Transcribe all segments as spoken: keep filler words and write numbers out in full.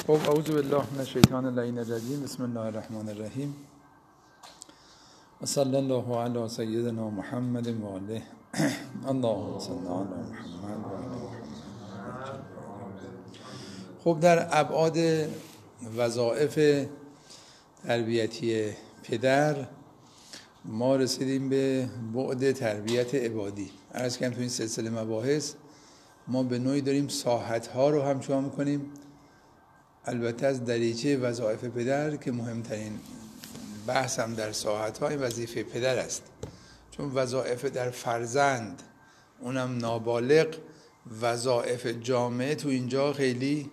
خب اعوذ بالله من الشیطان اللعین الرجیم. بسم الله الرحمن الرحیم و صلی الله علی سیدنا محمد و آله. اللهم صل علی محمد و آل محمد. خب در ابعاد وظایف تربیتی پدر ما رسیدیم به بعد تربیت عبادی. عرض کردم تو این سلسله مباحث ما به نوعی داریم ساحت‌ها رو هم چون می‌کنیم، البته از دریچه وظایف پدر که مهمترین بحث هم در ساحت‌ها این وظیفه پدر است، چون وظایف در فرزند اونم نابالغ وظایف جامعه تو اینجا خیلی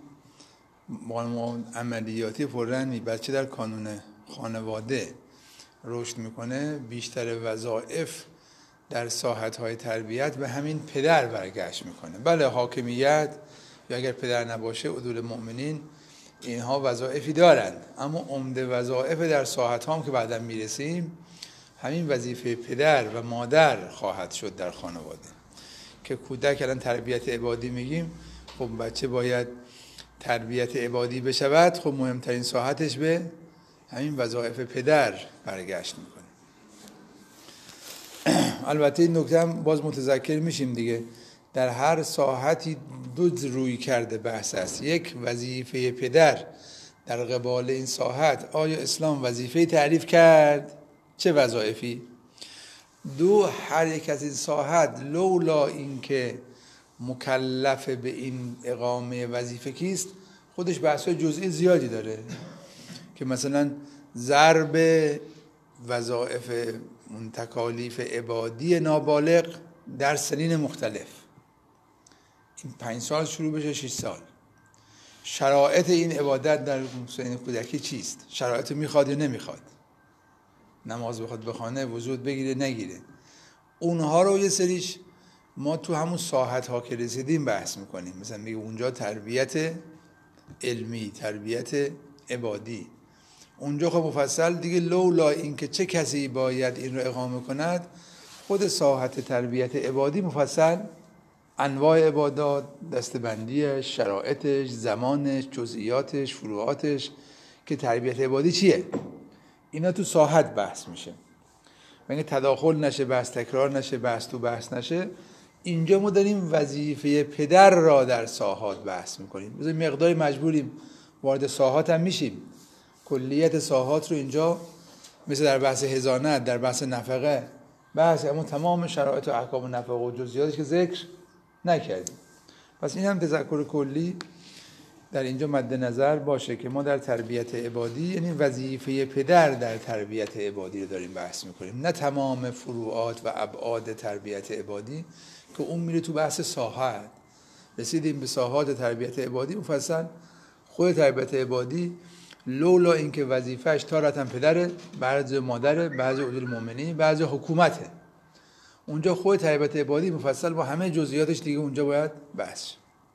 عملیاتی پررنگی. بچه در کانون خانواده رشد میکنه، بیشتر وظایف در ساحت‌های تربیت به همین پدر برگشت میکنه. بله حاکمیت یا اگر پدر نباشه عدول مؤمنین اینها وظایفی دارند، اما عمده وظایف در ساحت‌ها هم که بعدا میرسیم همین وظیفه پدر و مادر خواهد شد در خانواده. که کودک الان تربیت عبادی میگیم، خب بچه باید تربیت عبادی بشود، خب مهمترین ساحتش به همین وظایف پدر برگشت میکنه. البته این نکته هم باز متذکر میشیم دیگه، در هر ساحتی دو روی کرده بحث است. یک وظیفه پدر در قبال این ساحت، آیا اسلام وظیفه تعریف کرد؟ چه وظایفی؟ دو، هر یک از این ساحت لولا اینکه مکلف به این اقامه وظیفه کیست، خودش بحث‌های جزئی زیادی داره که مثلا ضرب وظایف اون تکالیف عبادی نابالغ در سنین مختلف، این پنج سال شروع بشه شش سال، شرایط این عبادت در سنین کودکی چیست؟ شرایط میخواد یا نمیخواد؟ نماز بخواد بخونه، وضو بگیره نگیره، اونها رو یه سریش ما تو همون ساحت ها که رسیدیم بحث میکنیم. مثلا میگه اونجا تربیت علمی، تربیت عبادی، اونجا خب مفصل دیگه لولا این که چه کسی باید این رو اقامه کند، خود ساحت تربیت عبادی مفصل انواع عبادات، دستبندیش، شرایطش، زمانش، جزئیاتش، فروعاتش، که تربیت عبادی چیه، اینا تو ساحت بحث میشه. مگه تداخل نشه، بحث تکرار نشه، بحث تو بحث نشه، اینجا ما داریم وظیفه پدر را در ساحات بحث میکنیم. بذاریم مقداری مجبوریم وارد ساحات هم میشیم، کلیت ساحات رو اینجا مثل در بحث حضانت، در بحث نفقه بحث، اما تمام شرایط و احکام نفقه و جزئیاتش که ذکر نکردیم. پس این هم تذکر کلی در اینجا مد نظر باشه که ما در تربیت عبادی یعنی وظیفه پدر در تربیت عبادی رو داریم بحث میکنیم، نه تمام فروعات و ابعاد تربیت عبادی که اون میره تو بحث ساحت. رسیدیم به ساحات تربیت عبادی مفصل. خود تربیت عبادی لولا اینکه وظیفه‌اش تارتاً پدره، بعضی مادره، بعضی عدول مؤمنین، بعضی حکومته، اونجا خود تربیت عبادی مفصل با همه جزئیاتش دیگه اونجا باید بحث.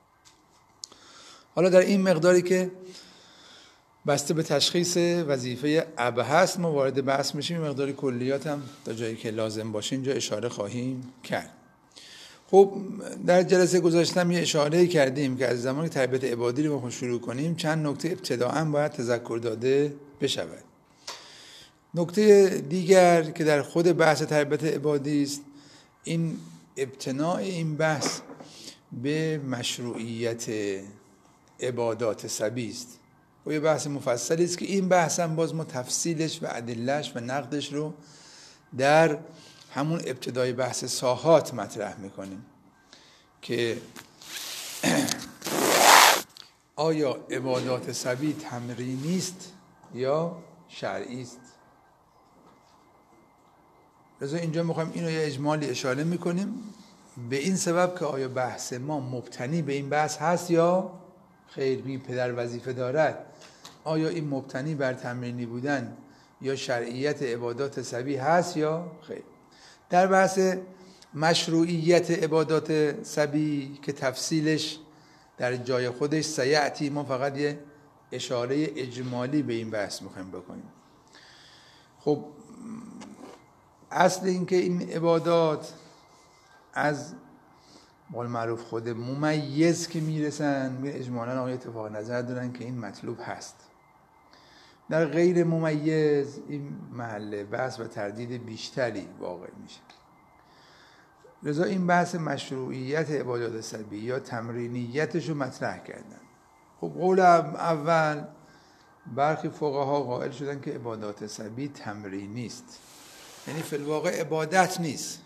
حالا در این مقداری که بسته به تشخیص وظیفه اب هست ما وارد بحث میشیم، مقداری کلیات هم تا جایی که لازم باشه اینجا اشاره خواهیم کرد. خب در جلسه گذاشتم یه اشاره کردیم که از زمانی تربیت عبادی رو ما شروع کنیم چند نکته ابتداءً باید تذکر داده بشود. نکته دیگر که در خود بحث تربیت عبادی است، این ابتناء این بحث به مشروعیت عبادات سبی است و یه بحث مفصلی است که این بحث هم باز ما تفصیلش و ادله‌اش و نقدش رو در همون ابتدای بحث ساحات مطرح میکنیم که آیا عبادات سبی تمرینی است یا شرعی است. لذا اینجا میخوایم اینو یه اجمالی اشاره میکنیم به این سبب که آیا بحث ما مبتنی به این بحث هست یا خیر. می پدر وظیفه دارد، آیا این مبتنی بر تمرینی بودن یا شرعیت عبادات سبی هست یا خیر. در بحث مشروعیت عبادات سبی که تفصیلش در جای خودش سیعتی، ما فقط یه اشاره اجمالی به این بحث میخوایم بکنیم. خب اصل این که این عبادات از قول معروف خود ممیز که میرسن میره اجمالاً آقای اتفاق نظر دارن که این مطلوب هست. در غیر ممیز این محل بحث و تردید بیشتری واقع میشه. لذا این بحث مشروعیت عبادات سلبی یا تمرینیتش رو مطرح کردن. خب قول اول برخی فقها قائل شدن که عبادات سلبی تمرینی است، یعنی فی الواقع عبادت نیست.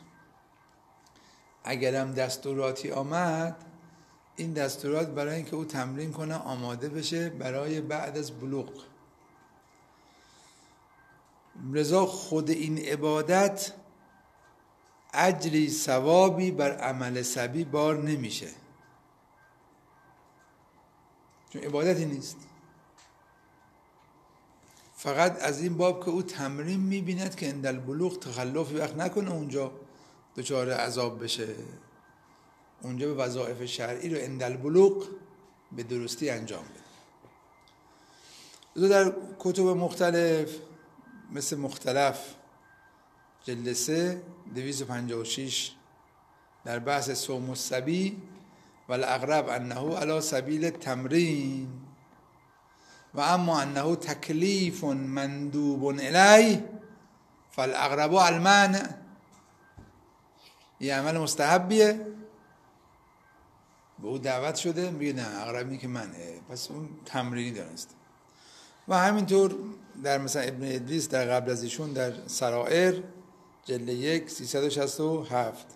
اگرم دستوراتی آمد، این دستورات برای اینکه او تمرین کنه آماده بشه برای بعد از بلوغ. لذا خود این عبادت اجری ثوابی بر عمل سبی بار نمیشه، چون عبادتی نیست. فقط از این باب که او تمرین میبیند که اندل بلوغ تخلفی وقت نکنه اونجا دچار عذاب بشه، اونجا به وظایف شرعی رو اندل بلوغ به درستی انجام بده. در کتب مختلف مثل مختلف جلد سه دویست و پنجاه و شش در بحث صوم الصبی و الاغرب انه علی سبیل تمرین و اما انه تکلیف مندوب الیه فالاغرب المنع، یه عمل مستحبیه به او دعوت شده میگه نه اغربی که منعه، پس اون تمرینی دانست. و همینطور در مثلا ابن ادریس در قبل از ایشون در سرائر جلد یک سیصد و شصت و هفت.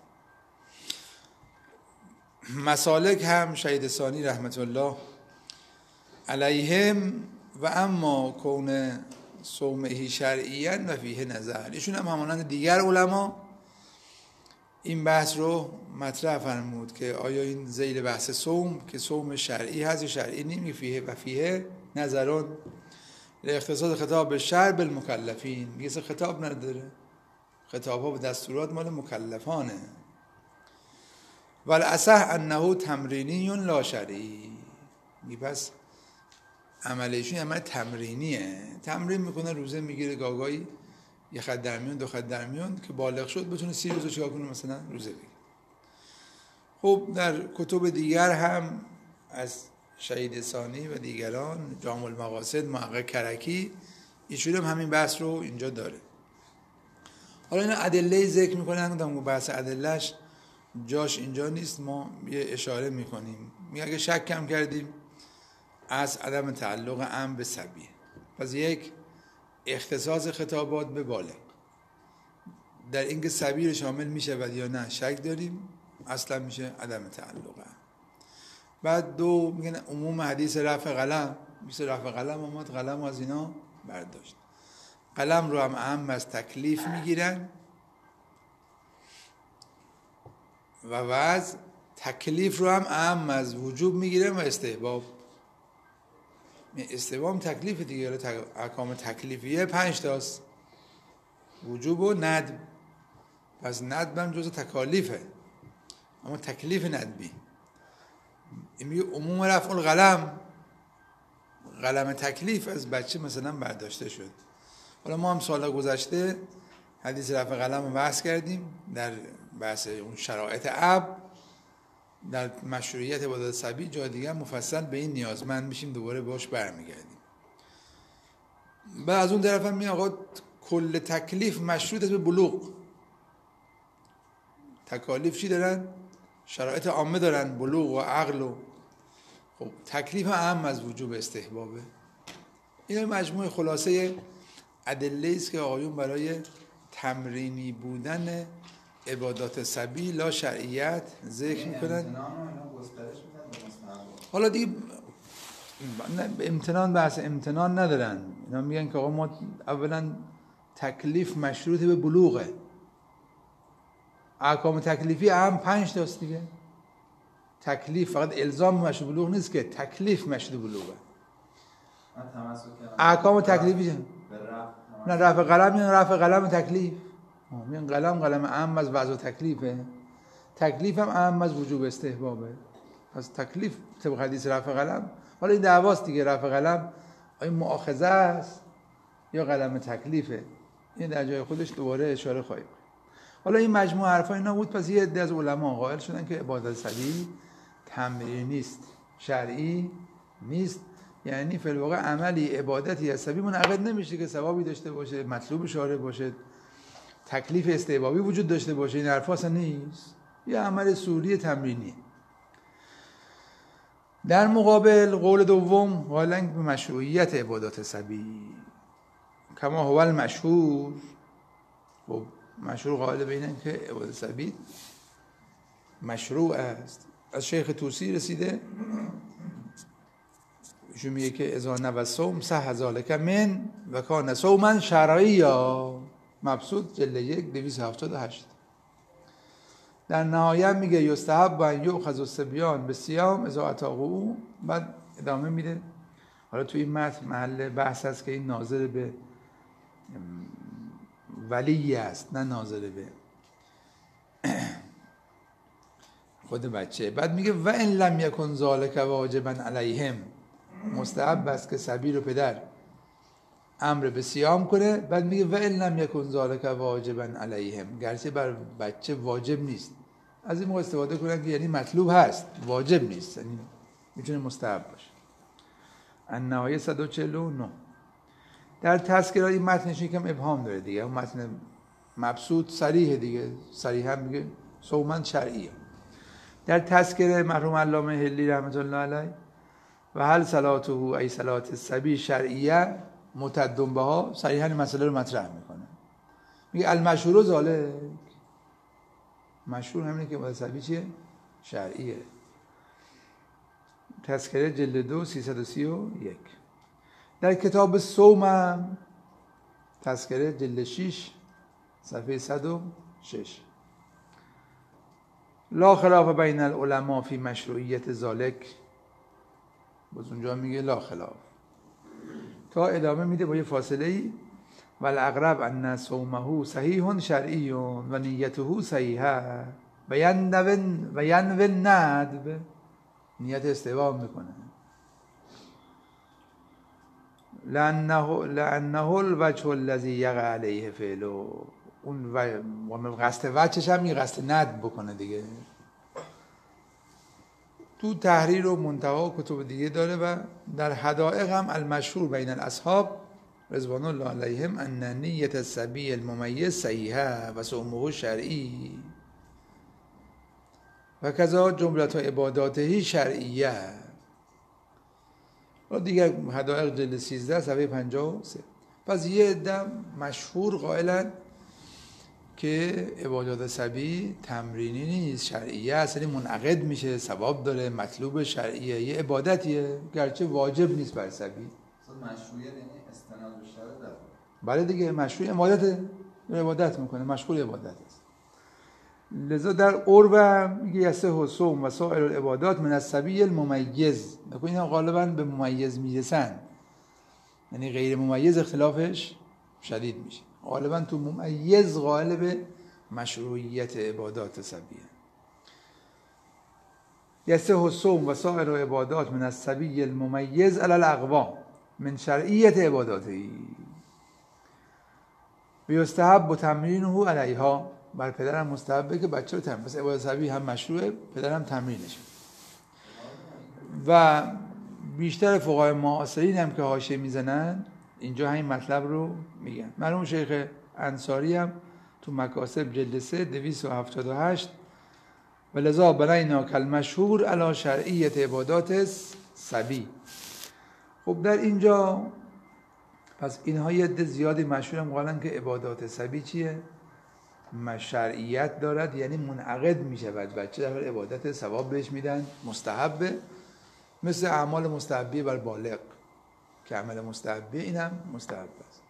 مسالک هم شهید ثانی رحمت الله علیهم و اما کون صومه شرعیاً و فیه نظر، ایشون هم همانند دیگر علما این بحث رو مطرح فرمود که آیا این ذیل بحث صوم که صوم شرعی هست یا شرعی نمی فیه و فیه نظران اختصاص خطاب به شرع بالمکلفین، میگه خطاب نداره، خطاب ها به دستورات مال مکلفانه. والاصح انه تمرینی لا شرعی، میگه پس عملشون عمل تمرینیه، تمرین میکنه روزه میگیره گاگایی یه خط در میون دو خط در میون که بالغ شد بتونه سی روز چیکار کنه مثلا روزه بگیره. خب در کتب دیگر هم از شهید ثانی و دیگران جامع المقاصد محقق کرکی ایشون هم همین بحث رو اینجا داره. حالا این ادله ذکر میکنن، گفتم بحث ادلهش جاش اینجا نیست، ما یه اشاره میکنیم. میگه اگه شک کم کردیم از عدم تعلق عام به سبیه، پس یک اختصاص خطابات به بالغ در اینکه سبی رو شامل میشه و یا نه شک داریم، اصلا میشه عدم تعلق. بعد دو میگن عموم حدیث رفع قلم، میشه رفع قلم اومد قلم از اینا برداشت، قلم رو هم اهم از تکلیف میگیرن و وضع تکلیف رو هم اهم از وجوب میگیرن و استحباب. استحباب تکلیف دیگه، احکام تکلیفیه پنج تاست، وجوب و ندب، پس ندب هم جز تکالیفه، اما تکلیف ندبی. این میگه عموم رفع القلم، قلم تکلیف از بچه مثلا برداشته شد. حالا ما هم سال گذشته حدیث رفع قلم رو بحث کردیم در بحث اون شرایط اب، در مشروعیت عبادات سبی جای دیگه مفصل به این نیازمند میشیم، دوباره باش برمیگردیم. بعد از اون طرف هم میگه آقا کل تکلیف مشروط است به بلوغ. تکالیف چی دارن؟ شرایط عامه دارن، بلوغ و عقل و خب تکلیف اهم از وجوب استحبابه. این مجموعه خلاصه ادله است که آقایون برای تمرینی بودن عبادات سبی لا شرعیت ذکر میکنن. حالا دیگه امتنان بحث امتنان ندارن، اینا میگن که آقا ما اولا تکلیف مشروط به بلوغه، احکام تکلیفی هم پنج تاست دیگه. تکلیف فقط الزام مشروط بلوغ نیست که تکلیف مشروط بلوغه. احکام تکلیفی نه رفع قلم، نه رفع قلم تکلیف، میگن قلم قلم اهم از وضع و تکلیفه، تکلیف هم اهم از وجوب استحبابه. پس تکلیف طبق حدیث رفع قلم. حالا این دعواست دیگه، رفع قلم آیا مؤاخذه است یا قلم تکلیفه، این در جای خودش دوباره اشاره خواهیم. حالا این مجموعه حرفا اینا بود. پس یه عده از علما قائل شدن که عبادت صبی تمرینی نیست، شرعی نیست، یعنی فی الواقع عملی عبادتی از صبی منعقد نمیشه که ثوابی داشته باشه، مطلوب شارع باشه، تکلیف استحبابی وجود داشته باشه. این حرفا اصلا نیست، یه عمل سوری تمرینی. در مقابل قول دوم قائلن به مشروعیت عبادات صبی، کما هو المشهور. خب مشهور قائل به اینه که عبادت صبی مشروع است. از شیخ طوسی رسیده، ایشون میگه که اذا نوى الصوم صح ذلك من و کان صوما شرعیا، مبسوط جلد یک دویست و هفتاد و هشت. در نهایت میگه یستحب ان یؤخذ الصبیان بالصیام اذا اطاعوا. بعد ادامه میده. حالا تو این متن محل بحث است که این ناظر به ولی است نه ناظر به خود بچه. بعد میگه و ان لم یکن ذلک واجبا علیهم، مستحب است که صبی رو پدر امر به صیام کنه. بعد میگه و ان لم یکن ذلک واجبا علیهم، گرچه بر بچه واجب نیست. از این موقع استفاده کنن که یعنی مطلوب هست، واجب نیست، یعنی میتونه مستحب باشه. النهایه صد و چهل و نه. در تذکره این متنش یکم ابهام داره دیگه. اون متن مبسوط صریح دیگه، صریحا میگه صوما شرعیه. در تذکره مرحوم علامه هلی رحمت الله علیه و هل صلاته ای صلات الصبی شرعیه متدم بها، صریحا مسئله رو مطرح میکنه. میگه المشهور ذالک، مشهور همینه که عبادت صبی چیه؟ شرعیه. تذکره جلد دو سیصد و سی و یک. در کتاب صوم تذکره جلد شش صفحه صد و شش، لا خلاف بین العلماء فی مشروعیت ذالک. باز اونجا میگه لا خلاف، تا ادامه میده با یه فاصله ای. والاقرب ان صومه صحیح شرعی و نیته صحیحه و ینوی و ینوی الندب، نیت استحباب میکنه. لانه لانه الوجه الذی یقع علیه فعله، اون و قصد وجهش هم این قصد ندب بکنه دیگه. تو تحریر و منتهی و کتب دیگه داره. و در حدائق هم المشهور بین الاصحاب رضوان الله علیهم ان نیت الصبی الممیز صحیحه و صومه شرعی و کذا جملت عباداته شرعیه. و دیگه حدائق جلد سیزده صفحه پنجاه و سه. پس یه عده مشهور قائلن که عبادات صبی تمرینی نیست، شرعیه است، یعنی منعقد میشه، ثواب داره، مطلوب شرعیه، یه عبادتیه گرچه واجب نیست بر صبی. مشروعیت یعنی استناد به شرع داره. بله دیگه، مشروع عبادت عبادت میکنه، مشغول عبادت است. لذا در عرب میگه یصح صوم و سایر العبادات من الصبی الممیز. ببین اینا غالبا به ممیز میرسن، یعنی غیر ممیز اختلافش شدید میشه. غالبا تو ممیز قائل به مشروعیت عبادات صبیه. یصح صوم و سایر العبادات من الصبی الممیز علی الاقوام من شرعیت عباداتی و یستحب تمرینه علیها. بر پدرم مستحبه که بچه رو تمرین، پس عبادت صبی هم مشروعه، پدرم تمرینش. و بیشتر فقهای معاصرین هم که حاشیه میزنن اینجا همین مطلب رو میگن. مرحوم شیخ انصاری هم تو مکاسب جلد سه دویست و هفتاد و هشت و لذا بنینا کالمشهور علی شرعیت عبادات صبی. خب در اینجا پس اینها یه عده زیادی مشهور هم قائلن که عبادات صبی چیه؟ شرعیت دارد، یعنی منعقد میشه و بچه در عبادت ثواب بهش میدن، مستحبه، مثل اعمال مستحبی بر بالغ که عمل مستحبی این هم مستحب است.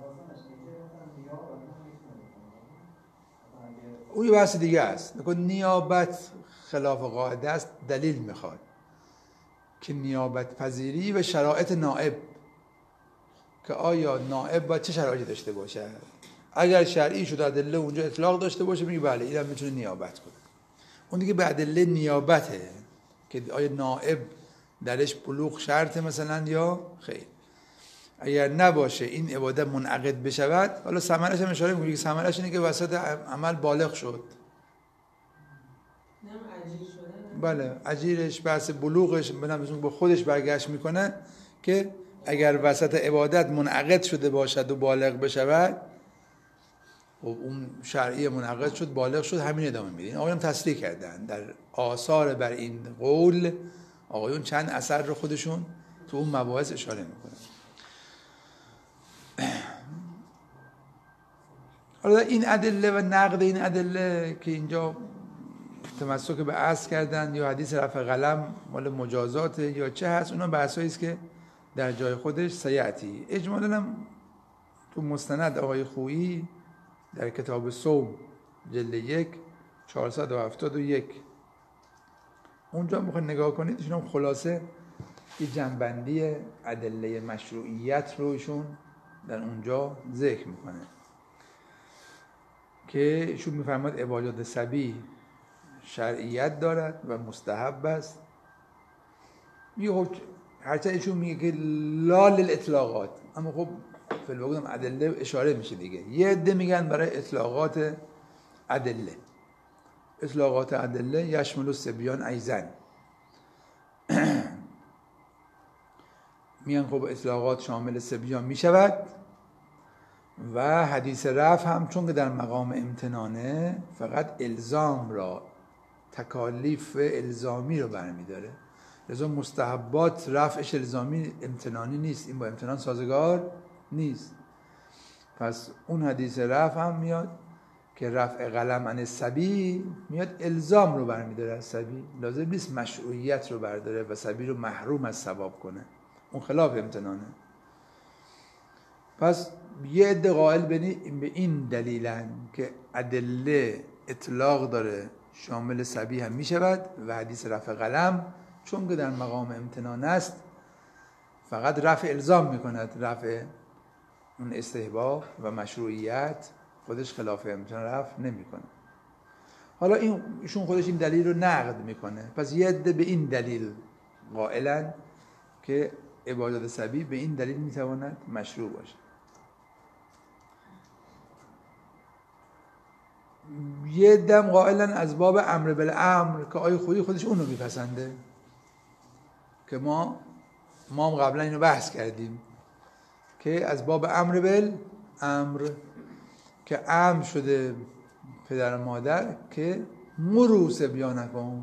اون یه بحث دیگه است. نیابت خلاف قاعده است، دلیل میخواد که نیابت پذیری و شرایط نائب، که آیا نائب باید چه شرایطی داشته باشه. اگر شرعی شده ادله اونجا اطلاق داشته باشه میگه بله اینم میتونه نیابت کنه. اون دیگه به ادله نیابته که آیا نائب درش بلوغ شرطه مثلا یا خیر. اگر نباشه این عبادت منعقد بشود، حالا ثمرش هم اشاره می‌کنه که ثمرش اینه که وسط عمل بالغ شد. بله، اجیرش بحث بلوغش بنابراین با خودش برگشت میکنه که اگر وسط عبادت منعقد شده باشد و بالغ بشود، و اون شرعی منعقد شد بالغ شد، همین ادامه میده. این آقایون تصریح کردن در آثار بر این قول، آقایون چند اثر رو خودشون تو اون مباحث اشاره میکنن. حالا این ادله و نقد این ادله که اینجا تمسک به اصل کردن یا حدیث رفع قلم مال مجازات یا چه هست، اونا بحثایی است که در جای خودش سیعتی. اجمالاً هم تو مستند آقای خویی در کتاب صوم جلد یک چهارصد و هفتاد و یک اونجا میخواد نگاه کنید، ایشون هم خلاصه یه جنبندی ادله مشروعیت رو ایشون در اونجا ذکر میکنه که ایشون میفرماد عبادات صبی شرعیت دارد و مستحب است. یه هرچه ایشون میگه که لا للاطلاقات، اما خب فلوقت هم ادله اشاره میشه دیگه. یه عده میگن برای اطلاقات ادله، اطلاقات ادله یشمل الصبیان ایزن، میگن خب اطلاقات شامل صبیان میشود و حدیث رفع هم چون که در مقام امتنانه فقط الزام را، تکالیف الزامی رو برمیداره، لذا مستحبات رفعش الزامی امتنانی نیست، این با امتنان سازگار نیست. پس اون حدیث رفع هم میاد که رفع قلم عن الصبی میاد الزام رو برمیداره از صبی، لازم نیست مشروعیت رو برداره و صبی رو محروم از ثواب کنه، اون خلاف امتنانه. پس یه عده قائل به این دلیلن که ادله اطلاق داره شامل صبی هم میشود و حدیث رفع قلم چون که در مقام امتنان است فقط رفع الزام میکند، رفع اون استحباب و مشروعیت خودش خلاف امتنان رفع نمیکنه. حالا این ایشون خودش این دلیل رو نقد میکنه، پس یه عده به این دلیل قائلن که عبادات صبی به این دلیل میتواند مشروع باشه. یه دم قائلن از باب امر بالامر که آیه خویی خودش اون رو میپسنده که ما ما هم قبلا اینو بحث کردیم که از باب امر بالامر که امر شده پدر و مادر که مروا صبیانکم،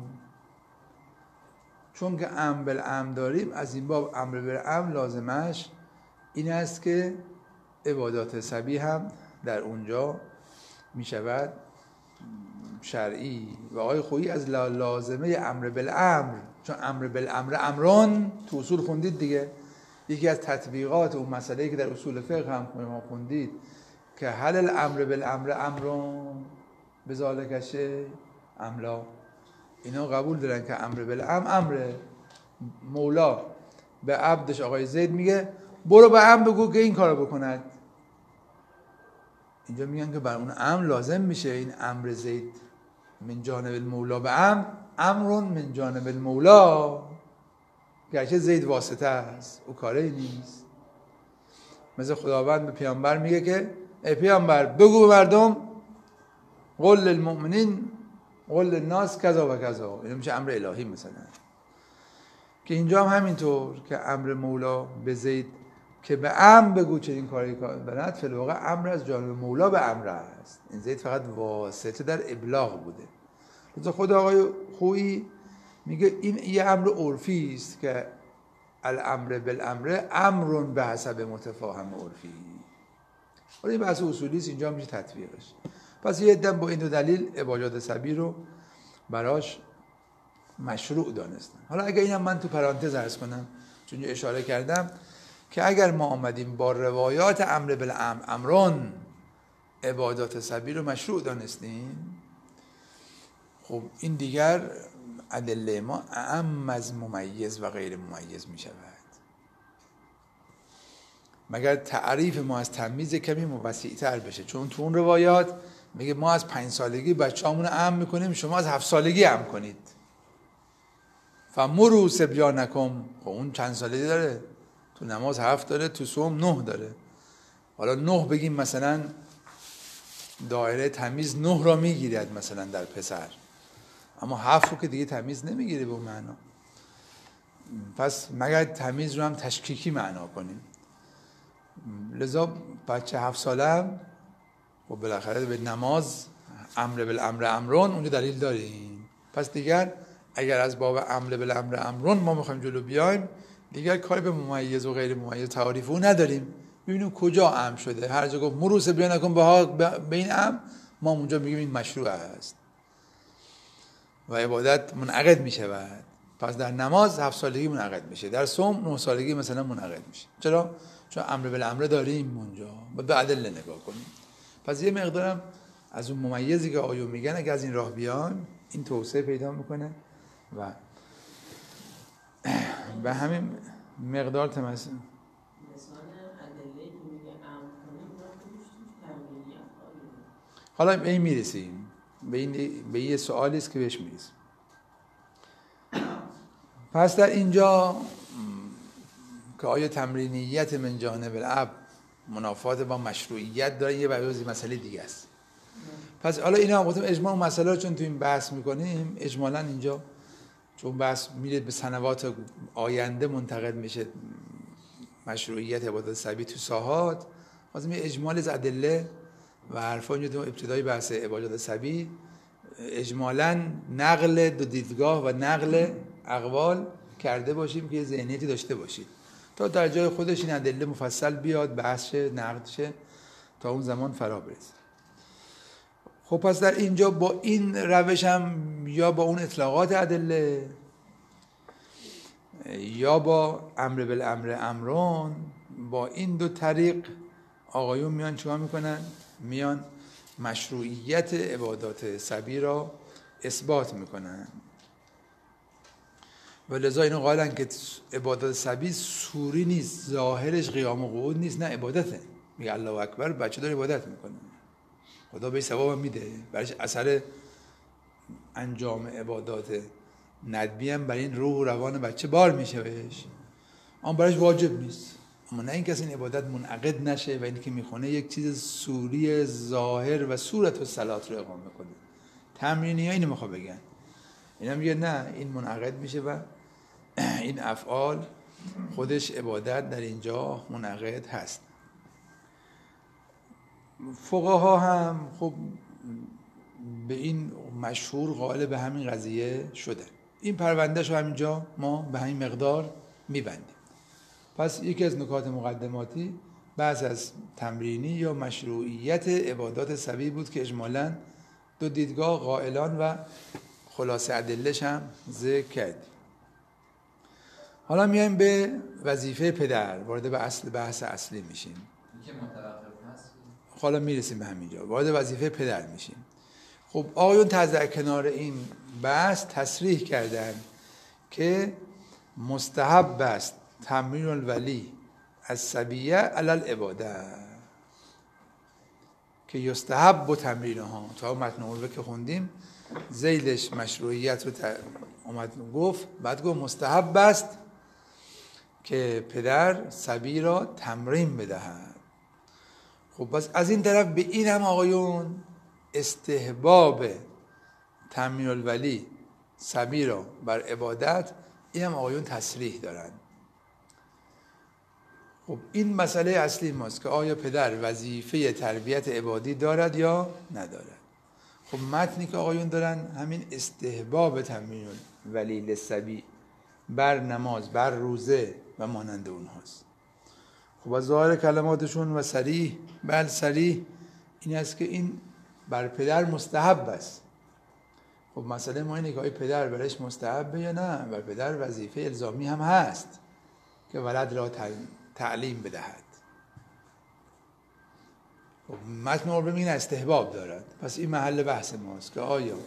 چون که امر بالامر داریم از این باب امر بالامر لازمش این است که عبادات صبی هم در اونجا میشود شرعی. و آقای خویی از لازمه امر بالامر، چون امر بالامر امران تو اصول خوندید دیگه، یکی از تطبیقات اون مسئله‌ای که در اصول فقه هم ما خوندید که هل الامر بالامر امران بذالک شیء املا، اینا قبول دارن که امر بالامر امره. مولا به عبدش آقای زید میگه برو به امر بگو که این کارو بکند، اینجا میگن که بر اون امر لازم میشه این امر زید من جانب المولا به امر امرون من جانب المولا، گرچه زید واسطه است او کاری نیست. مثل خداوند به پیامبر میگه که ای پیامبر بگو به مردم قل للمؤمنین قل للناس کذا و کذا، این میشه امر الهی مثلا. که اینجا هم همینطور که امر مولا به زید که به امر بگو چنین کاری کند، فی الواقع امر از جانب مولا به امر است، این زید فقط واسطه در ابلاغ بوده. لذا خود آقای خویی میگه این یه امر عرفی است که الامر بالامر امرون به حسب متفاهم عرفی. حالا این بحث اصولی است، اینجا میشه تطبیقش. پس یه عده با این دو دلیل عبادات صبی رو براش مشروع دانستن. حالا اگه اینم من تو پرانتز عرض کنم، چون اشاره کردم که اگر ما آمدیم با روایات امر بالامر امرون عبادات صبی رو مشروع دانستیم، خب این دیگر ادله ما اعم از ممیز و غیر ممیز می شود، مگر تعریف ما از تمیز کمی وسیع‌تر بشه. چون تو اون روایات میگه ما از پنج سالگی بچه‌امون رو امر میکنیم، شما از هفت سالگی امر کنید. فمروا صبیانکم، خب اون چند سالگی داره؟ تو نماز هفت داره، تو صوم نه داره. حالا نه بگیم مثلا دایره تمیز نه را میگیرد مثلا در پسر، اما هفت رو که دیگه تمیز نمیگیره به اون معنا. پس مگر تمیز رو هم تشکیکی معنا کنیم. لذا بچه هفت ساله هم خب بالاخره به نماز امر بالامر امرون اونجا دلیل داریم. پس دیگر اگر از باب امر بالامر امرون ما میخوایم جلو بیایم، دیگر کاری به ممیز و غیر ممیز تعریف او نداریم. ببینیم کجا امر شده. هر جا گفت مروس بیان نکن به این امر، ما اونجا میگیم این مشروع است و عبادت منعقد میشود. پس در نماز هفت سالگی منعقد میشه، در صوم نه سالگی مثلا منعقد میشه. چرا؟ چون امر بالامر داریم اونجا، باید به ادله نگاه کنیم. پس یه مقدارم از اون ممیزی که آیون میگن اگه از این راه بیان این توسعه پیدا میکنه و به همین مقدار تمثل. حالا به این میرسیم، به این به یه سوالی است که بهش میرسیم. پس در اینجا که آیا تمرینیت من جانب الاب منافات با مشروعیت داره، یه بعضی مسئله دیگه است. پس حالا اینا گفتم اجماع مسئله رو چون تو این بحث میکنیم اجمالاً اینجا چون بحث میره به سنوات آینده منتقد میشه مشروعیت عبادت سبی تو ساحات، واسه می اجمال از ادله و حرفا اینجا تو ابتدای بحث عبادت سبی اجمالاً نقل دو دیدگاه و نقل اقوال کرده باشیم که ذهنیتی داشته باشید تا در جای خودش این ادله مفصل بیاد، بحث شه، نقد شه، تا اون زمان فرا برسه. خب پس در اینجا با این روش هم یا با اون اطلاقات ادله یا با امر بالامر امرون، با این دو طریق آقایون میان چیکار میکنن؟ میان مشروعیت عبادات سبی را اثبات میکنن و لذا اینو قائلن که عبادات سبی سوری نیست، ظاهرش قیام و قعود نیست، نه عبادته. میگه الله اکبر، بچه داره عبادت میکنه، خدا بهش ثواب میده، برایش اثر انجام عبادات ندبی هم برای این روح و روان بچه بار میشه بهش، اما برایش واجب نیست. اما نه این کسی این عبادت منعقد نشه و این که میخونه یک چیز سوری ظاهر و صورت و صلات رو اقامه کنه. تمرینی ها اینو میخواه بگن، اینا میگه نه این منعقد میشه و این افعال خودش عبادت در اینجا منعقد هست. فقها هم خب به این مشهور قائل به همین قضیه شده. این پروندهش رو همینجا ما به همین مقدار میبندیم. پس یکی از نکات مقدماتی بحث از تمرینی یا مشروعیت عبادات سبی بود که اجمالاً دو دیدگاه قائلان و خلاصه ادله‌ش هم ذکر کردیم. حالا میایم به وظیفه پدر، وارد به اصل بحث اصلی میشیم. که متوقف هست. حالا میرسیم به همینجا، وارد وظیفه پدر میشیم. خب آقایون در کنار این بحث تصریح کردن که مستحب است تمرین الولی از سبیه علی العباده، که یستحب با تمرینها. تا متن اول که خوندیم زیلش مشروعیت رو اومد گفت، بعد گفت مستحب است که پدر سبی را تمرین بدهد. خب بس از این طرف به این هم آقایون استحباب تمرین الولی سبی را بر عبادت، این هم آقایون تصریح دارن. خب این مسئله اصلی ماست که آیا پدر وظیفه تربیت عبادی دارد یا ندارد. خب متنی که آقایون دارن همین استحباب تمرین الولی للسبی بر نماز، بر روزه و مانند اونهاست. خب از ظاهر کلماتشون و صریح بل صریح این است که این بر پدر مستحب است. خب مسئله ما اینه که آیا پدر برش مستحبه یا نه؟ بر پدر وظیفه الزامی هم هست که ولد را تعلیم بدهد. خب متن رو ببینید استحباب دارد. پس این محل بحث ماست که آیا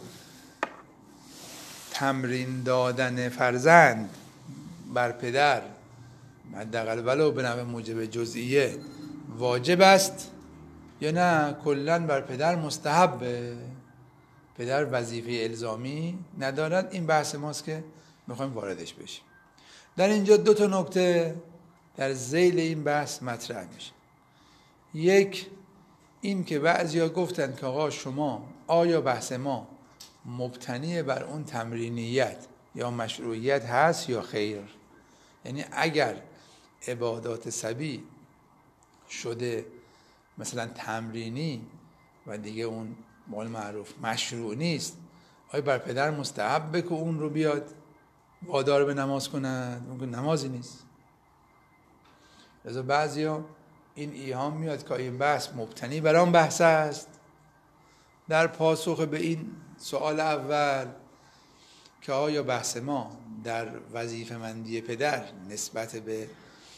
تمرین دادن فرزند بر پدر حداقل ولو به نحو موجب جزئیه واجب است یا نه کلاً بر پدر مستحبه، پدر وظیفه الزامی ندارد. این بحث ماست که میخوایم واردش بشیم. در اینجا دو تا نکته در ذیل این بحث مطرح میشه. یک، این که بعضیا گفتن که آقا شما آیا بحث ما مبتنی بر اون تمرینیت یا مشروعیت هست یا خیر؟ یعنی اگر عبادات سبی شده مثلا تمرینی و دیگه اون مال معروف مشروع نیست، آیا بر پدر مستحبه که اون رو بیاد وادار به نماز کنند؟ اون نمازی نیست. لذا بعضیا این ایهام میاد که این بحث مبتنی بر آن بحث است. در پاسخ به این سوال اول که آیا بحث ما در وظیفه‌مندی پدر نسبت به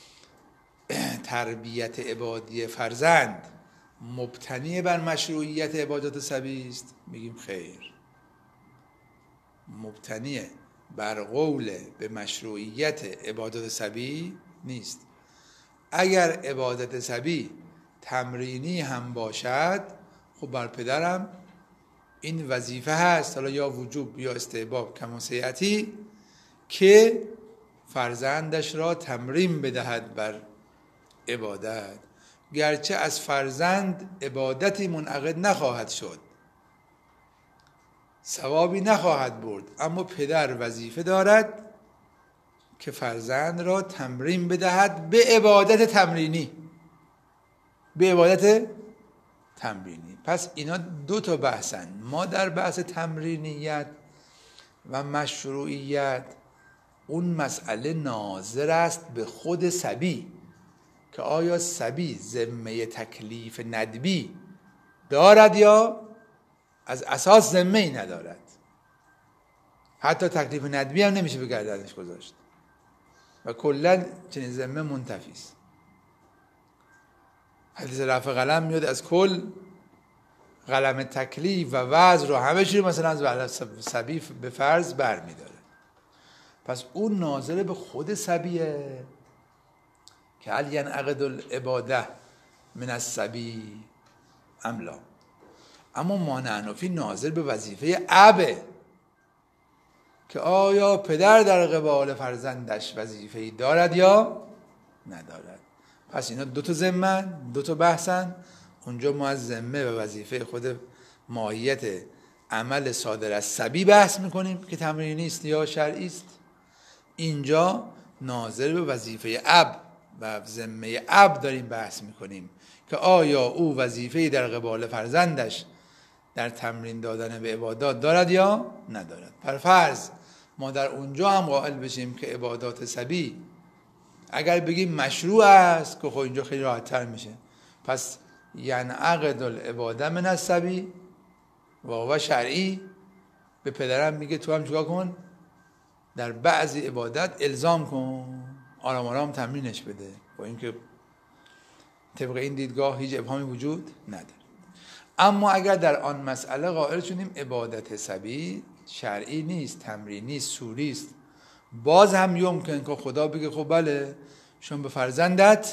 تربیت عبادی فرزند مبتنی بر مشروعیت عبادات سبی است، میگیم خیر، مبتنی بر قول به مشروعیت عبادات سبی نیست. اگر عبادت سبی تمرینی هم باشد، خب بر پدرم این وظیفه هست، حالا یا وجوب یا استحباب کما سیأتی، که فرزندش را تمرین بدهد بر عبادت، گرچه از فرزند عبادتی منعقد نخواهد شد، ثوابی نخواهد برد، اما پدر وظیفه دارد که فرزند را تمرین بدهد به عبادت تمرینی، به عبادت تمرینی. پس اینا دو تا بحثن. ما در بحث تمرینیت و مشروعیت اون مسئله ناظر است به خود صبی که آیا صبی ذمه تکلیف ندبی دارد یا از اساس ذمه ای ندارد. حتی تکلیف ندبی هم نمیشه به گردنش گذاشت و کلا چنین ذمه منتفی است. حدیث رفع قلم میاد از کل قلم تکلیف و وزر رو همه چی رو مثلا از صبی به فرض بر میداره. پس اون ناظر به خود صبیه که هل ینعقد العباده من الصبی ام لا. اما مانعنفی ناظر به وظیفه ابه که آیا پدر در قبال فرزندش وظیفه‌ای دارد یا ندارد. پس اینا دو تا ذمه، دو تا بحثن. اونجا ما از ذمه و وظیفه خود ماهیت عمل صادر از صبی بحث میکنیم که تمرینی است یا شرعی است. اینجا ناظر به وظیفه اب و ذمه اب داریم بحث میکنیم که آیا او وظیفه‌ای در قبال فرزندش در تمرین دادن به عبادات دارد یا ندارد. پر فرض ما در اونجا هم قائل بشیم که عبادات صبی اگر بگیم مشروع است، که خب اینجا خیلی راحت تر میشه. پس ینعقد العباده من الصبی و هو شرعی، به پدرم میگه تو هم چیکار کن؟ در بعضی عبادت الزام کن، آرام آرام تمرینش بده. با اینکه طبق این دیدگاه هیچ ابهامی وجود نداره. اما اگر در آن مسئله قائل شدیم عبادت صبی شرعی نیست، تمرینی، سوری است، باز هم یمکن که خدا بگه خب بله شما به فرزندت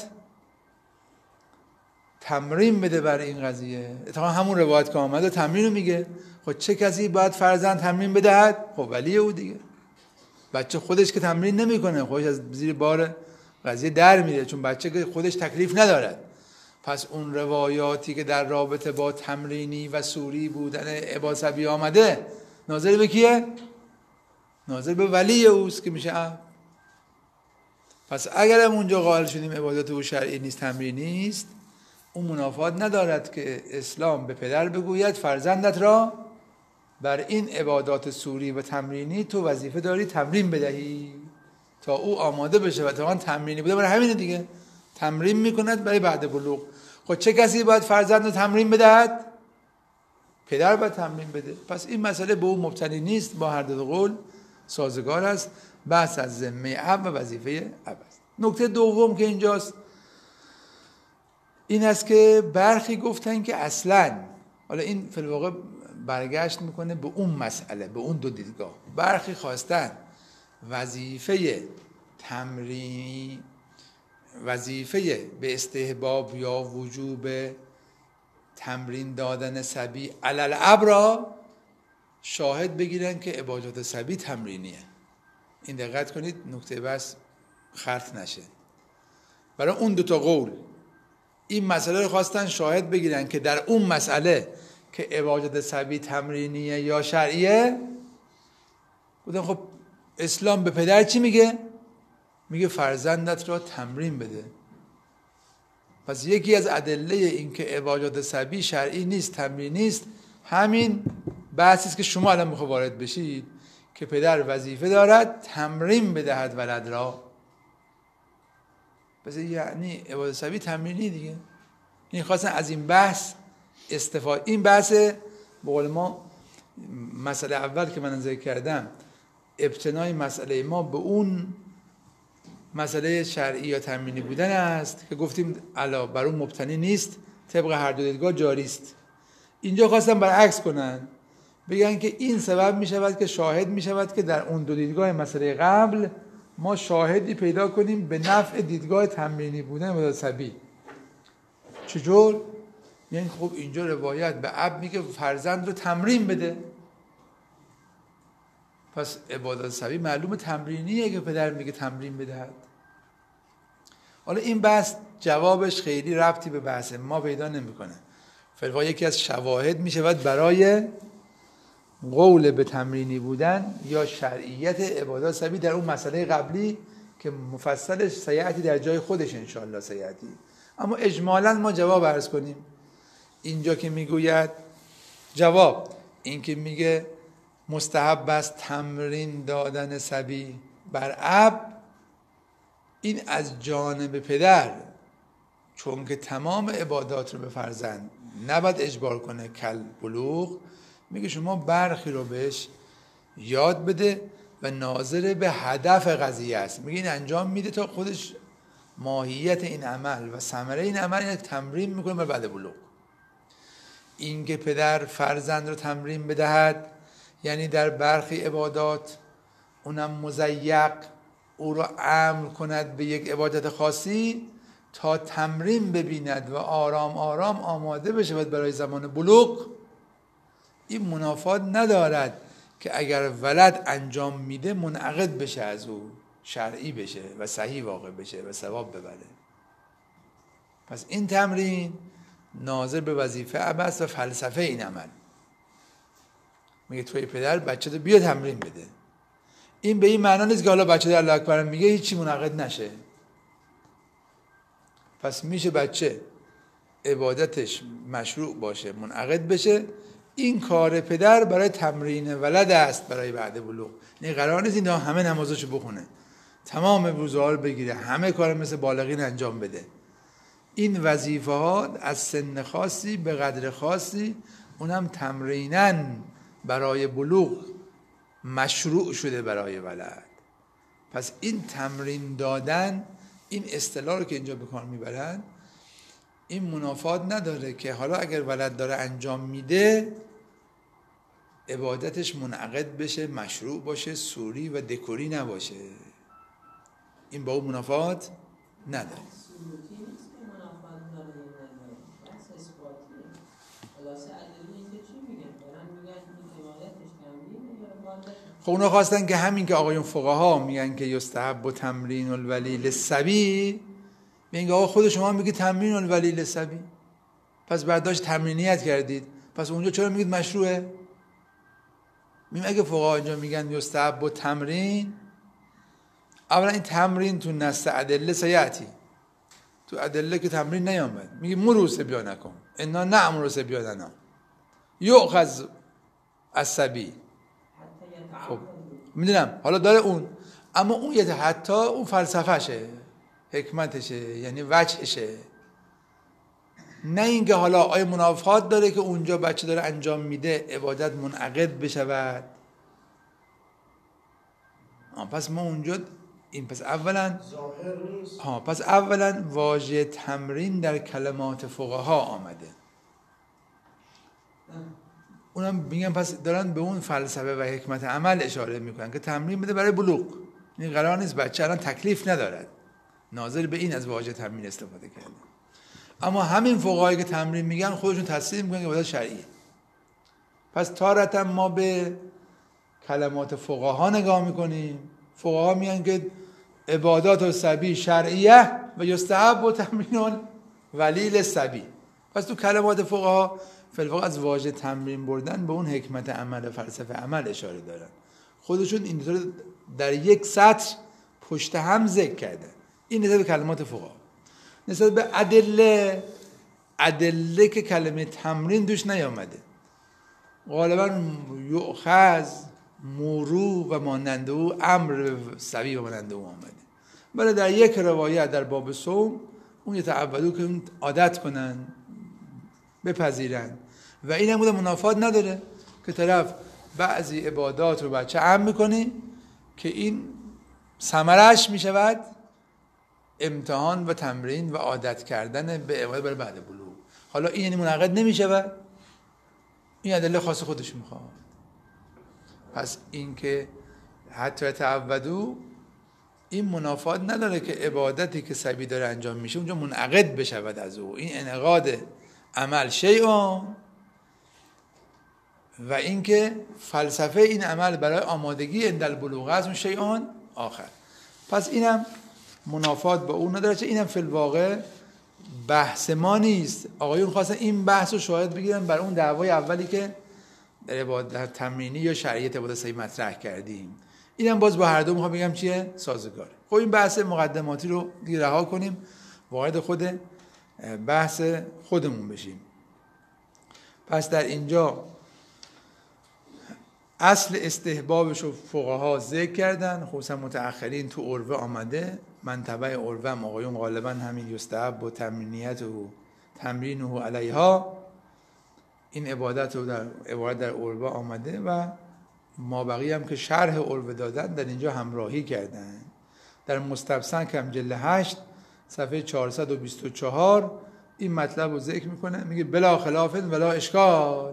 تمرین بده برای این قضیه. اتفاقا همون روایت که آمده تمرین رو میگه. خب چه کسی باید فرزند تمرین بدهد؟ خب ولی او دیگه. بچه خودش که تمرین نمیکنه، خودش از زیر بار قضیه در میره، چون بچه که خودش تکلیف ندارد. پس اون روایاتی که در رابطه با تمرینی و سوری بودن عبادت صبی آمده ناظر به کیه؟ ناظر به ولی اوست که میشه اب. پس اگر هم اونجا قائل شدیم عبادت او شرعی نیست، تمرینی نیست، اون منافات ندارد که اسلام به پدر بگوید فرزندت را بر این عبادات سوری و تمرینی تو وظیفه داری تمرین بدهی تا او آماده بشه. و تا تمرینی بوده برای همین دیگه تمرین میکند برای بعد بلوغ. خب چه کسی باید فرزند رو تمرین بدهد؟ پدر باید تمرین بده. پس این مسئله به او مبتنی نیست، با هر دو قول سازگار است. بحث از ذمه اب و وظیفه اب است. نکته دوم که اینجاست این است که برخی گفتن که اصلاً، حالا این فی الواقع برگشت میکنه به اون مسئله، به اون دو دیدگاه. برخی خواستن وظیفه تمرینی، وظیفه به استحباب یا وجوب تمرین دادن صبی علی الاب را شاهد بگیرن که عبادات صبی تمرینیه. این دقت کنید نکته بس خرط نشه. برای اون دوتا قول این مسئله رو خواستن شاهد بگیرن که در اون مسئله که عبادت صبی تمرینیه یا شرعیه، گفتن خب اسلام به پدر چی میگه؟ میگه فرزندت را تمرین بده. پس یکی از ادله این که عبادت صبی شرعی نیست، تمرینی نیست، همین بحثی است که شما الان میخواد وارد بشید که پدر وظیفه دارد تمرین بدهد ولد را. پس یعنی عبادت صبی تمرینی دیگه. این خواستن از این بحث استفاده. این بحث به قول ما مسئله اول که من ذکر کردم، ابتنای مسئله ما به اون مسئله شرعی یا تمرینی بودن است که گفتیم علاوه بر اون مبتنی نیست، طبق هر دو دیدگاه جاری است. اینجا خواستم برعکس کنن، بگن که این سبب می شود که شاهد می شود که در اون دو دیدگاه مسئله قبل ما شاهدی پیدا کنیم به نفع دیدگاه تمرینی بودن عبادت صبی. چجور؟ یعنی خب اینجا روایت به اب میگه فرزند رو تمرین بده، پس عبادت صبی معلومه تمرینیه که پدر میگه تمرین بدهد. حالا این بحث جوابش خیلی ربطی به بحث ما پیدا نمیکنه. فلوا یکی از شواهد میشود برای قول به تمرینی بودن یا شرعیت عبادت صبی در اون مسئله قبلی که مفصلش سیاتی در جای خودش انشاءالله سیاتی. اما اجمالا ما جواب عرض کنیم. اینجا که میگوید جواب این که میگه مستحب است تمرین دادن صبی بر اب، این از جانب پدر، چون که تمام عبادات رو به فرزند نباید اجبار کنه کل بلوغ، میگه شما برخی رو بهش یاد بده و ناظر به هدف قضیه است. میگه این انجام میده تا خودش ماهیت این عمل و ثمره این عمل این تمرین میکنه و بعد بلوغ. این که پدر فرزند رو تمرین بدهد یعنی در برخی عبادات اونم مزیق او رو امر کند به یک عبادت خاصی تا تمرین ببیند و آرام آرام آماده بشه برای زمان بلوغ. این منافات ندارد که اگر ولد انجام میده منعقد بشه از او، شرعی بشه و صحیح واقع بشه و ثواب ببره. پس این تمرین ناظر به وظیفه عباس و فلسفه این عمل. میگه توی پدر بچه تو بیا تمرین بده. این به این معنا نیست که حالا بچه در الله اکبر میگه هیچی منعقد نشه. پس میشه بچه عبادتش مشروع باشه، منعقد بشه. این کار پدر برای تمرین ولد است برای بعد بلوغ. نه قرار نیست این همه نمازاشو بخونه، تمام روزه ها رو بگیره، همه کار مثل بالغین انجام بده. این وظیفه ها از سن خاصی به قدر خاصی، اونم تمریناً برای بلوغ مشروع شده برای ولد. پس این تمرین دادن، این اصطلاح رو که اینجا به کار میبرن، این منافات نداره که حالا اگر ولد داره انجام میده عبادتش منعقد بشه، مشروع باشه، سوری و دکوری نباشه. این با اون منافات نداره. خب اونا خواستن که همین که آقایون فقها میگن که یستحب و تمرین الولی للصبی، میگن آقا خود شما میگید تمرین الولی للصبی، پس برداشت تمرینیت کردید، پس اونجا چرا میگید مشروعه؟ میگن اگه فقها اینجا میگن یستحب و تمرین، اولا این تمرین تو نص ادله سیاتی، تو ادله که تمرین نیامد. میگه مرو صبیانکم انا نأمر صبیاننا یؤخذ الصبی. خب میدونم حالا داره اون، اما اون یه حتی اون فلسفهشه، حکمتشه، یعنی وجهشه، نه اینکه حالا آیا منافات داره که اونجا بچه داره انجام میده عبادت منعقد بشود. پس ما اونجا این پس اولا ها پس اولا واژه تمرین در کلمات فقها آمده، اونم میگن پس دارن به اون فلسفه و حکمت عمل اشاره میکنن که تمرین بده برای بلوغ. این قرار نیست بچه الان تکلیف ندارد، ناظر به این از واژه تمرین استفاده کرده. اما همین فقهایی که تمرین میگن خودشون تصریح میکنن که عبادت شرعیه. پس تارتا ما به کلمات فقها نگاه میکنیم، فقها میگن که عبادات و صبی شرعیه و یستحب و تمرین ولی للصبی. پس تو کلمات فقها فی الواقع از واژه تمرین بردن به اون حکمت عمل و فلسفه عمل اشاره دارن. خودشون این دو در یک سطر پشت هم ذکر کردن. این نسبت به کلمات فقها. نسبت به ادله، ادله که کلمه تمرین دوش نیامده، غالبا یؤخذ، مرو و مانند او، امر سوی و مانند او آمده. ولی در یک روایت در باب صوم اون یتعودو که اون عادت کنن، بپذیرن و این هم بوده منافات نداره که طرف بعضی عبادات رو بچه عم میکنه که این ثمرش میشود امتحان و تمرین و عادت کردن به عبادت برای بعد بلوغ. حالا این یعنی منعقد نمیشود، این ادله خاص خودش میخواد. پس این که حتی تعودو این منافات نداره که عبادتی که صبی داره انجام میشه اونجا منعقد بشود از او. این انعقاد عمل شیئان و اینکه فلسفه این عمل برای آمادگی عند البلوغ است اون شیئان آخر. پس اینم منافات با اون نداره. اینم فی الواقع بحث ما نیست. آقایون خواستن این بحث رو شاهد بگیرن برای اون دعوای اولی که در عبادت تمرینی یا شرعیت عبادت صحیح مطرح کردیم. اینم باز با هر دو میخوام بگم چیه؟ سازگاره. خب این بحث مقدماتی رو دیگه رها کنیم، وارد خود بحث خودمون بشیم. پس در اینجا اصل استحبابش رو فقها ذکر کردن، خصوصا متأخرین تو عروه آمده. من تبع عروه هم آقایون غالبا همین یستحب و تمرینیت و تمرین و علیها، این عبادت رو در عبارت در عروه آمده و ما بقیه هم که شرح عروه دادن در اینجا همراهی کردن. در مستبسن کم جلد هشت صفحه چهارصد و بیست و چهار این مطلب رو ذکر میکنه، میگه بلا خلاف ولا اشکال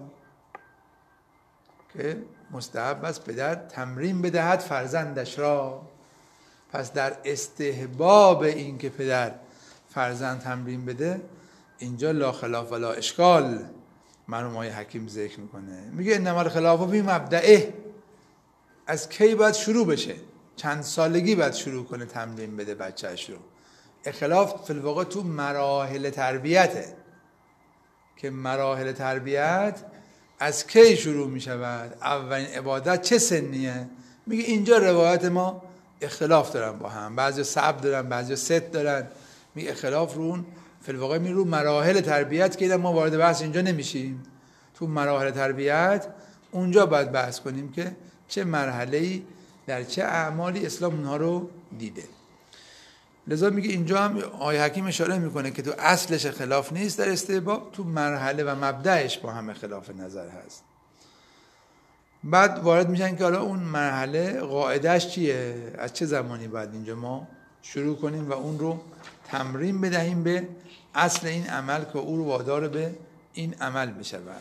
که مستحب است پدر تمرین بدهد فرزندش را. پس در استحباب این که پدر فرزند تمرین بده اینجا لا خلاف ولا اشکال مرحوم آقای حکیم ذکر میکنه. میگه انما الخلاف فی مبدئه، از کی باید شروع بشه، چند سالگی باید شروع کنه تمرین بده بچه‌اش رو. اختلاف فی الواقع تو مراحل تربیته که مراحل تربیت از کی شروع می شود، اولین عبادت چه سنیه. میگه اینجا روایت ما اختلاف دارن با هم، بعضی سبب دارن بعضی ست دارن. میگه اختلاف رو اون فی الواقع می رو مراحل تربیت که ما وارد بحث اینجا نمیشیم. تو مراحل تربیت اونجا باید بحث کنیم که چه مرحله‌ای در چه اعمالی اسلام اونها رو دیده. لذا میگه اینجا هم آیه حکیم اشاره میکنه که تو اصلش خلاف نیست در استحباب، تو مرحله و مبدأش با هم خلاف نظر هست. بعد وارد میشن که حالا اون مرحله قاعدهش چیه، از چه زمانی باید اینجا ما شروع کنیم و اون رو تمرین بدهیم به اصل این عمل که او رو وادار به این عمل بشود.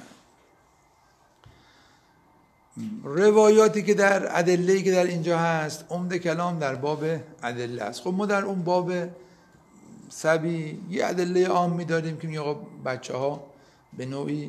روایاتی که در ادله‌ای که در اینجا هست عمده کلام در باب ادله است. خب ما در اون باب سبی یه ادله عامی داریم که میگه آقا بچه‌ها به نوعی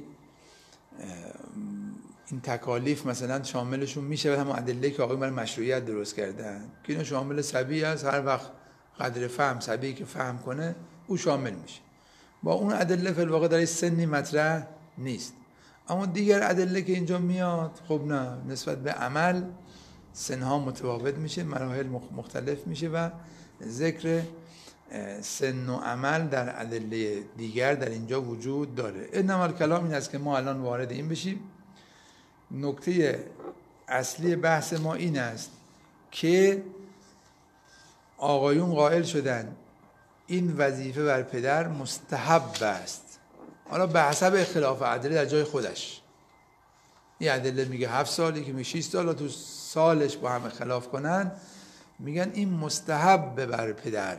این تکالیف مثلا شاملشون میشه، همون ادله که آقایون برای مشروعیت درست کردن که اینو شامل سبی است. هر وقت قدر فهم سبی که فهم کنه او شامل میشه. با اون ادله فی الواقع در سنی مطرح نیست. اما دیگر ادله که اینجا میاد خب نه، نسبت به عمل سنها متفاوت میشه، مراحل مختلف میشه و ذکر سن و عمل در ادله دیگر در اینجا وجود داره. انما الکلام این است که ما الان وارد این بشیم. نکته اصلی بحث ما این است که آقایون قائل شدن این وظیفه بر پدر مستحب است. حالا به حسب اختلاف ادله در جای خودش، این ادله میگه هفت سالی که میگه شش سال، تو سالش با هم خلاف کنن میگن این مستحب بر پدر.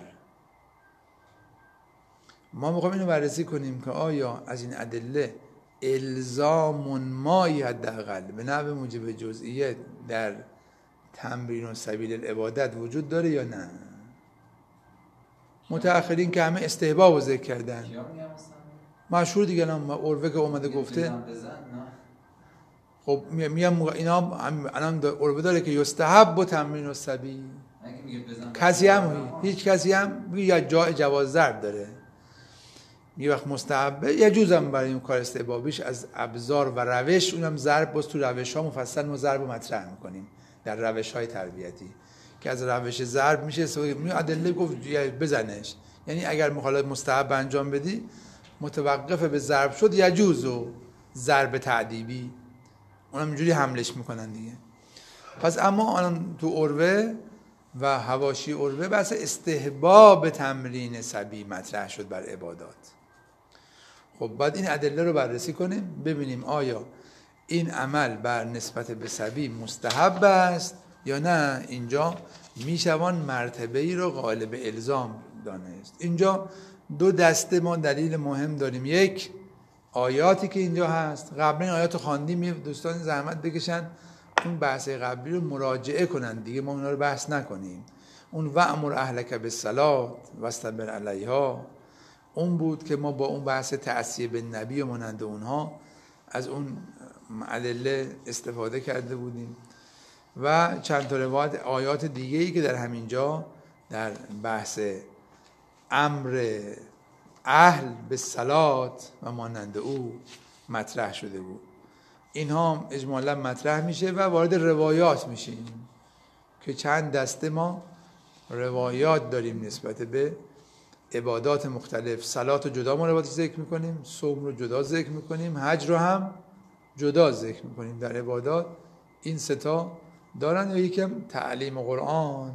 ما میخوایم اینو بررسی کنیم که آیا از این ادله الزام مایی حداقل به نحو موجب جزئیت در تمرین و سبیل العبادت وجود داره یا نه. متأخرین که همه استحباب رو ذکر کردن، مشهور دیگه الان عروه که اومده گفته. خب میگم اینا الان عروه داره که یستحب و تمرین و سبی. اگه میگه بزن کسی هم هیچ کسی هم یا جای جواز ضرب داره، یه وقت مستحبه یه جوزم برای این کار استحبابیش از ابزار و روش، اونم ضرب باز تو روش ها مفصل ما ضرب رو مطرح میکنیم در روش های تربیتی که از روش ضرب میشه می ادله گفت بزنش، یعنی اگر مخالف مستحب انجام بدی متوقف به ضرب شد یجوز و ضرب تعدیبی اونم اینجوری حملش میکنن دیگه. پس اما الان تو عروه و حواشی عروه بحث استحباب تمرین صبی مطرح شد بر عبادات. خب بعد این ادله رو بررسی کنیم ببینیم آیا این عمل بر نسبت به صبی مستحب است یا نه اینجا میشوان مرتبه ای رو غالب الزام دانست. اینجا دو دسته ما دلیل مهم داریم، یک آیاتی که اینجا هست، قبلا این آیات خواندیم، دوستان زحمت بکشن اون بحث قبلی رو مراجعه کنن دیگه، ما اونا رو بحث نکنیم. اون وأمر اهلک بالصلاة واصطبر علیها اون بود که ما با اون بحث تعصیه به نبی و مانند اونها از اون ادله استفاده کرده بودیم و چند تا روایت آیات دیگه ای که در همینجا در بحث امر اهل به صلات و مانند او مطرح شده بود. اینها اجمالا مطرح میشه و وارد روایات میشیم که چند دسته ما روایات داریم نسبت به عبادات مختلف. صلات رو جدا ما روایات ذکر میکنیم، صوم رو جدا ذکر میکنیم، حج رو هم جدا ذکر میکنیم. در عبادات این سه تا دارن و یکم تعلیم قرآن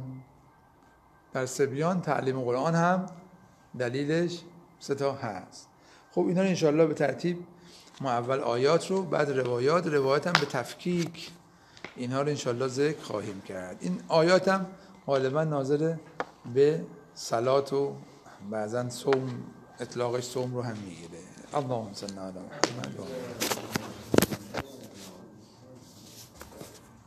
در صبیان، تعلیم قرآن هم دلیلش سه تا هست. خب اینا رو انشاءالله به ترتیب ما اول آیات رو بعد روایات، روایات هم به تفکیک اینها رو انشاءالله ذکر خواهیم کرد. این آیات هم غالبا ناظر به صلات و بعضا صوم، اطلاقش صوم رو هم میگیره. اللهم صل علی محمد.